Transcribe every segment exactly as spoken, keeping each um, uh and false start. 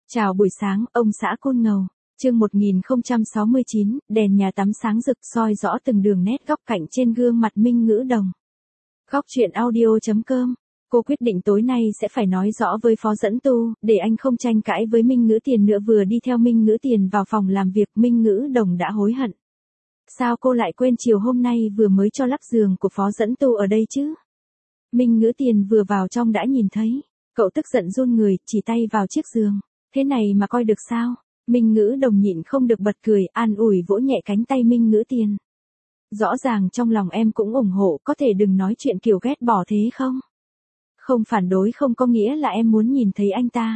Chào buổi sáng, ông xã Côn Ngầu. Chương một nghìn không trăm sáu mươi chín, đèn nhà tắm sáng rực soi rõ từng đường nét góc cạnh trên gương mặt Minh Ngữ Đồng. Góc truyện audio chấm com. Cô quyết định tối nay sẽ phải nói rõ với Phó Dẫn Tu, để anh không tranh cãi với Minh Ngữ Tiền nữa. Vừa đi theo Minh Ngữ Tiền vào phòng làm việc, Minh Ngữ Đồng đã hối hận. Sao cô lại quên chiều hôm nay vừa mới cho lắp giường của Phó Dẫn Tu ở đây chứ? Minh Ngữ Tiền vừa vào trong đã nhìn thấy. Cậu tức giận run người, chỉ tay vào chiếc giường. Thế này mà coi được sao? Minh Ngữ Đồng nhịn không được bật cười, an ủi vỗ nhẹ cánh tay Minh Ngữ Tiền. Rõ ràng trong lòng em cũng ủng hộ, có thể đừng nói chuyện kiểu ghét bỏ thế không? Không phản đối không có nghĩa là em muốn nhìn thấy anh ta.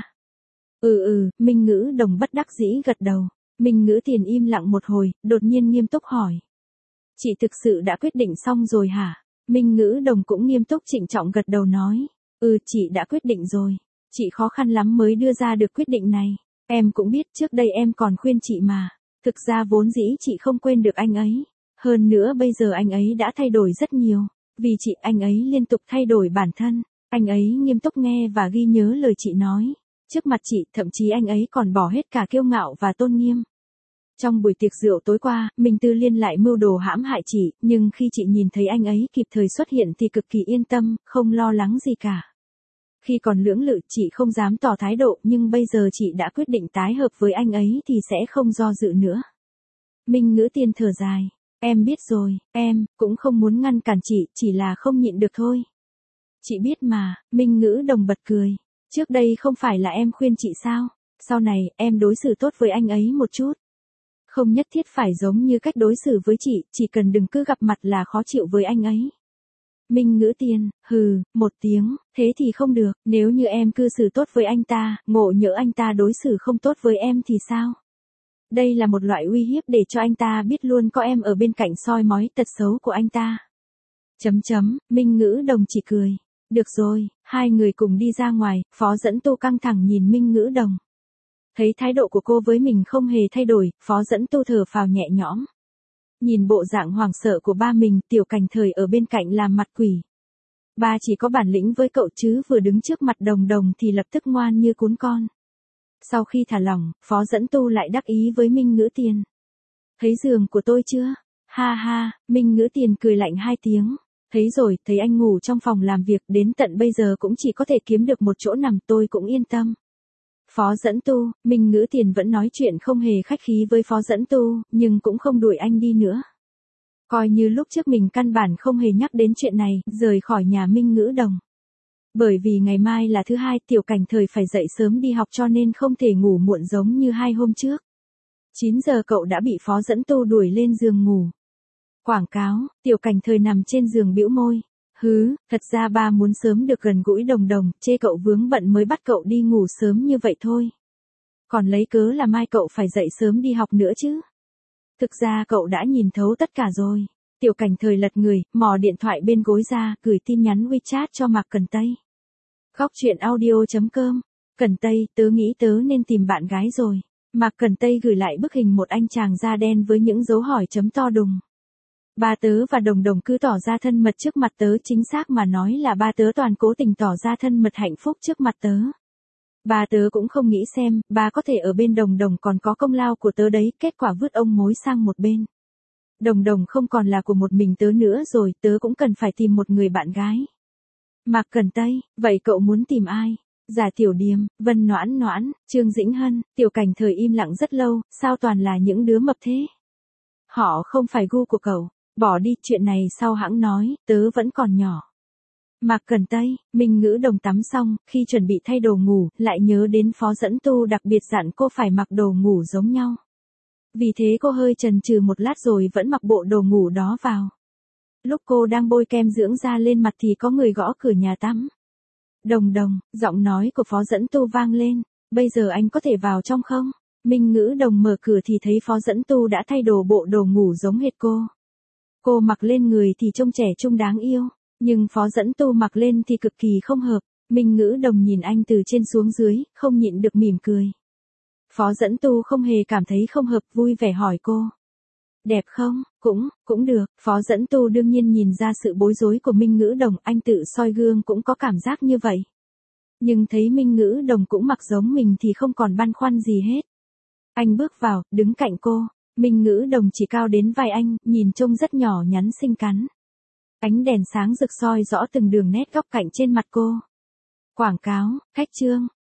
Ừ ừ, Minh Ngữ Đồng bất đắc dĩ gật đầu. Minh Ngữ Tiền im lặng một hồi, đột nhiên nghiêm túc hỏi. Chị thực sự đã quyết định xong rồi hả? Minh Ngữ Đồng cũng nghiêm túc trịnh trọng gật đầu nói. Ừ, chị đã quyết định rồi. Chị khó khăn lắm mới đưa ra được quyết định này. Em cũng biết trước đây em còn khuyên chị mà. Thực ra vốn dĩ chị không quên được anh ấy. Hơn nữa bây giờ anh ấy đã thay đổi rất nhiều. Vì chị anh ấy liên tục thay đổi bản thân. Anh ấy nghiêm túc nghe và ghi nhớ lời chị nói. Trước mặt chị thậm chí anh ấy còn bỏ hết cả kiêu ngạo và tôn nghiêm. Trong buổi tiệc rượu tối qua, Minh Tư Liên lại mưu đồ hãm hại chị. Nhưng khi chị nhìn thấy anh ấy kịp thời xuất hiện thì cực kỳ yên tâm, không lo lắng gì cả. Khi còn lưỡng lự chị không dám tỏ thái độ, nhưng bây giờ chị đã quyết định tái hợp với anh ấy thì sẽ không do dự nữa. Minh Ngữ Tiền thở dài. Em biết rồi, em cũng không muốn ngăn cản chị, chỉ là không nhịn được thôi. Chị biết mà, Minh Ngữ Đồng bật cười. Trước đây không phải là em khuyên chị sao? Sau này, em đối xử tốt với anh ấy một chút. Không nhất thiết phải giống như cách đối xử với chị, chỉ cần đừng cứ gặp mặt là khó chịu với anh ấy. Minh Ngữ Tiền, hừ, một tiếng, thế thì không được, nếu như em cư xử tốt với anh ta, ngộ nhỡ anh ta đối xử không tốt với em thì sao? Đây là một loại uy hiếp để cho anh ta biết luôn có em ở bên cạnh soi mói tật xấu của anh ta. Chấm chấm, Minh Ngữ Đồng chỉ cười. Được rồi, hai người cùng đi ra ngoài, Phó Dẫn Tu căng thẳng nhìn Minh Ngữ Đồng. Thấy thái độ của cô với mình không hề thay đổi, Phó Dẫn Tu thở phào nhẹ nhõm. Nhìn bộ dạng hoảng sợ của ba mình, Tiểu Cảnh Thời ở bên cạnh làm mặt quỷ. Ba chỉ có bản lĩnh với cậu chứ vừa đứng trước mặt Đồng Đồng thì lập tức ngoan như cún con. Sau khi thả lỏng, Phó Dẫn Tu lại đắc ý với Minh Ngữ Tiền. Thấy giường của tôi chưa? Ha ha, Minh Ngữ Tiền cười lạnh hai tiếng. Thấy rồi, thấy anh ngủ trong phòng làm việc đến tận bây giờ cũng chỉ có thể kiếm được một chỗ nằm, tôi cũng yên tâm. Phó Dẫn Tu, Minh Ngữ Tiền vẫn nói chuyện không hề khách khí với Phó Dẫn Tu, nhưng cũng không đuổi anh đi nữa. Coi như lúc trước mình căn bản không hề nhắc đến chuyện này, rời khỏi nhà Minh Ngữ Đồng. Bởi vì ngày mai là thứ hai, Tiểu Cảnh Thời phải dậy sớm đi học cho nên không thể ngủ muộn giống như hai hôm trước. chín giờ cậu đã bị Phó Dẫn Tu đuổi lên giường ngủ. Quảng cáo, Tiểu Cảnh Thời nằm trên giường bĩu môi. Hứ, thật ra ba muốn sớm được gần gũi Đồng Đồng, chê cậu vướng bận mới bắt cậu đi ngủ sớm như vậy thôi. Còn lấy cớ là mai cậu phải dậy sớm đi học nữa chứ. Thực ra cậu đã nhìn thấu tất cả rồi. Tiểu Cảnh Thời lật người, mò điện thoại bên gối ra, gửi tin nhắn WeChat cho Mạc Cần Tây. Góc truyện audio chấm com. Cần Tây, tớ nghĩ tớ nên tìm bạn gái rồi. Mạc Cần Tây gửi lại bức hình một anh chàng da đen với những dấu hỏi chấm to đùng. Ba tớ và Đồng Đồng cứ tỏ ra thân mật trước mặt tớ, chính xác mà nói là ba tớ toàn cố tình tỏ ra thân mật hạnh phúc trước mặt tớ. Ba tớ cũng không nghĩ xem, ba có thể ở bên Đồng Đồng còn có công lao của tớ đấy, kết quả vứt ông mối sang một bên. Đồng Đồng không còn là của một mình tớ nữa rồi, tớ cũng cần phải tìm một người bạn gái. Mạc Cần Tây, vậy cậu muốn tìm ai? Giả Tiểu Điềm, Vân Noãn Noãn, Trương Dĩnh Hân. Tiểu Cảnh Thời im lặng rất lâu, sao toàn là những đứa mập thế? Họ không phải gu của cậu. Bỏ đi, chuyện này sau hãng nói, tớ vẫn còn nhỏ. Mạc Cần Tây, Minh Ngữ Đồng tắm xong, khi chuẩn bị thay đồ ngủ, lại nhớ đến Phó Dẫn Tu đặc biệt dặn cô phải mặc đồ ngủ giống nhau. Vì thế cô hơi chần chừ một lát rồi vẫn mặc bộ đồ ngủ đó vào. Lúc cô đang bôi kem dưỡng da lên mặt thì có người gõ cửa nhà tắm. Đồng Đồng, giọng nói của Phó Dẫn Tu vang lên, bây giờ anh có thể vào trong không? Minh Ngữ Đồng mở cửa thì thấy Phó Dẫn Tu đã thay đồ bộ đồ ngủ giống hệt cô. Cô mặc lên người thì trông trẻ trung đáng yêu, nhưng Phó Dẫn Tu mặc lên thì cực kỳ không hợp. Minh Ngữ Đồng nhìn anh từ trên xuống dưới, không nhịn được mỉm cười. Phó Dẫn Tu không hề cảm thấy không hợp, vui vẻ hỏi cô. Đẹp không? Cũng, cũng được. Phó Dẫn Tu đương nhiên nhìn ra sự bối rối của Minh Ngữ Đồng, anh tự soi gương cũng có cảm giác như vậy. Nhưng thấy Minh Ngữ Đồng cũng mặc giống mình thì không còn băn khoăn gì hết. Anh bước vào, đứng cạnh cô. Minh Ngữ Đồng chỉ cao đến vai anh, nhìn trông rất nhỏ nhắn xinh xắn. Ánh đèn sáng rực soi rõ từng đường nét góc cạnh trên mặt cô. Quảng cáo, khách trương,